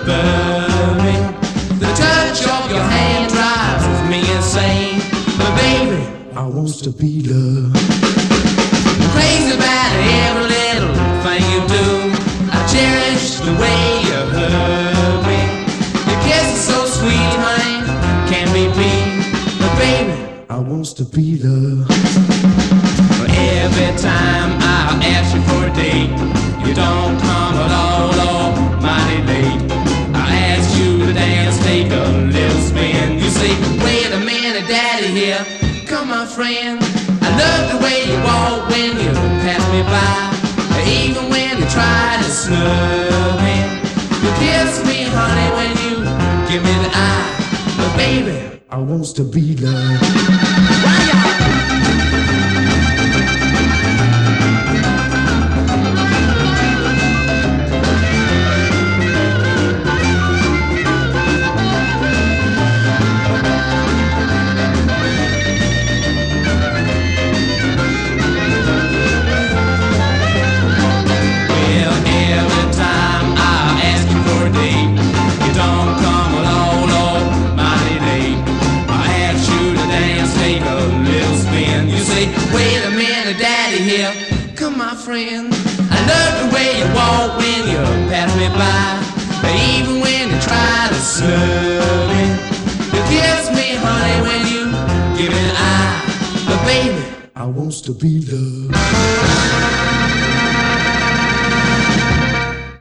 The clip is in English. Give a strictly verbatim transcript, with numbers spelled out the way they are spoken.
burning. The touch of your hand drives me insane. But baby, I want to be loved. I'm crazy about every little thing you do. I cherish the way you hug me. Your kiss is so sweet, honey, can't be beat. But baby, I want to be loved. Every time I ask you for a date, you don't come at all, almighty late. I ask you to dance, take a little spin. You say, wait a minute, daddy here. Come on, friend. I love the way you walk when you pass me by. Even when you try to snub me. You kiss me, honey, when you give me the eye. But baby, I want to be loved. Why y'all? Wait a minute, daddy here. Come on, friend. I love the way you walk when you pass me by. Even when you try to snub me. You kiss me, honey, when you give me an eye. But baby, I want to be loved.